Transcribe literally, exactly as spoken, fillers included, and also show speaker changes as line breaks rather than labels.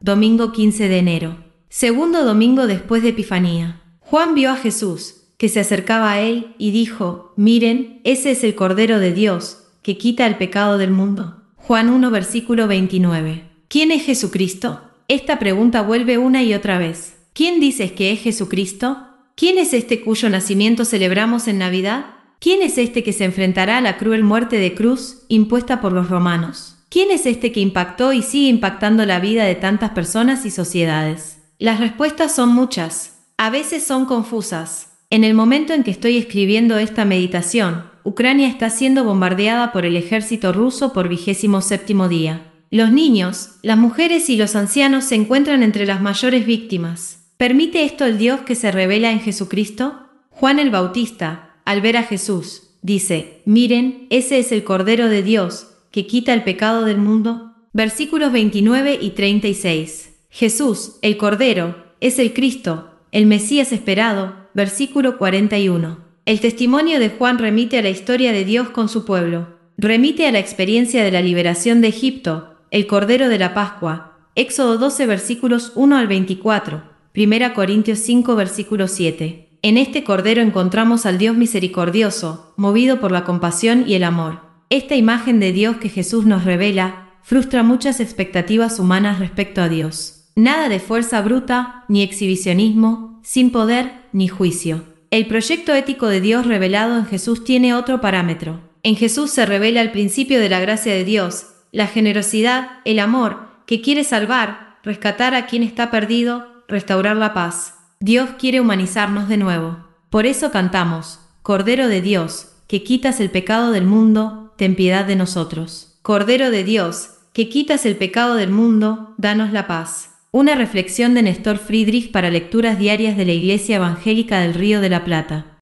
domingo quince de enero. Segundo domingo después de Epifanía. Juan vio a Jesús, que se acercaba a él, y dijo: Miren, ese es el Cordero de Dios, que quita el pecado del mundo. Juan uno, versículo veintinueve. ¿Quién es Jesucristo? Esta pregunta vuelve una y otra vez. ¿Quién dices que es Jesucristo? ¿Quién es este cuyo nacimiento celebramos en Navidad? ¿Quién es este que se enfrentará a la cruel muerte de cruz impuesta por los romanos? ¿Quién es este que impactó y sigue impactando la vida de tantas personas y sociedades? Las respuestas son muchas. A veces son confusas. En el momento en que estoy escribiendo esta meditación, Ucrania está siendo bombardeada por el ejército ruso por vigésimo séptimo día. Los niños, las mujeres y los ancianos se encuentran entre las mayores víctimas. ¿Permite esto el Dios que se revela en Jesucristo? Juan el Bautista, al ver a Jesús, dice: Miren, ese es el Cordero de Dios, que quita el pecado del mundo. Versículos veintinueve y treinta y seis. Jesús, el Cordero, es el Cristo, el Mesías esperado. Versículo cuarenta y uno. El testimonio de Juan remite a la historia de Dios con su pueblo. Remite a la experiencia de la liberación de Egipto, el Cordero de la Pascua. Éxodo doce, versículos uno al veinticuatro. Primera Corintios cinco, versículo siete. En este Cordero encontramos al Dios misericordioso, movido por la compasión y el amor. Esta imagen de Dios que Jesús nos revela frustra muchas expectativas humanas respecto a Dios. Nada de fuerza bruta, ni exhibicionismo, sin poder, ni juicio. El proyecto ético de Dios revelado en Jesús tiene otro parámetro. En Jesús se revela el principio de la gracia de Dios, la generosidad, el amor, que quiere salvar, rescatar a quien está perdido, restaurar la paz. Dios quiere humanizarnos de nuevo. Por eso cantamos: Cordero de Dios, que quitas el pecado del mundo, ten piedad de nosotros. Cordero de Dios, que quitas el pecado del mundo, danos la paz. Una reflexión de Néstor Friedrich para lecturas diarias de la Iglesia Evangélica del Río de la Plata.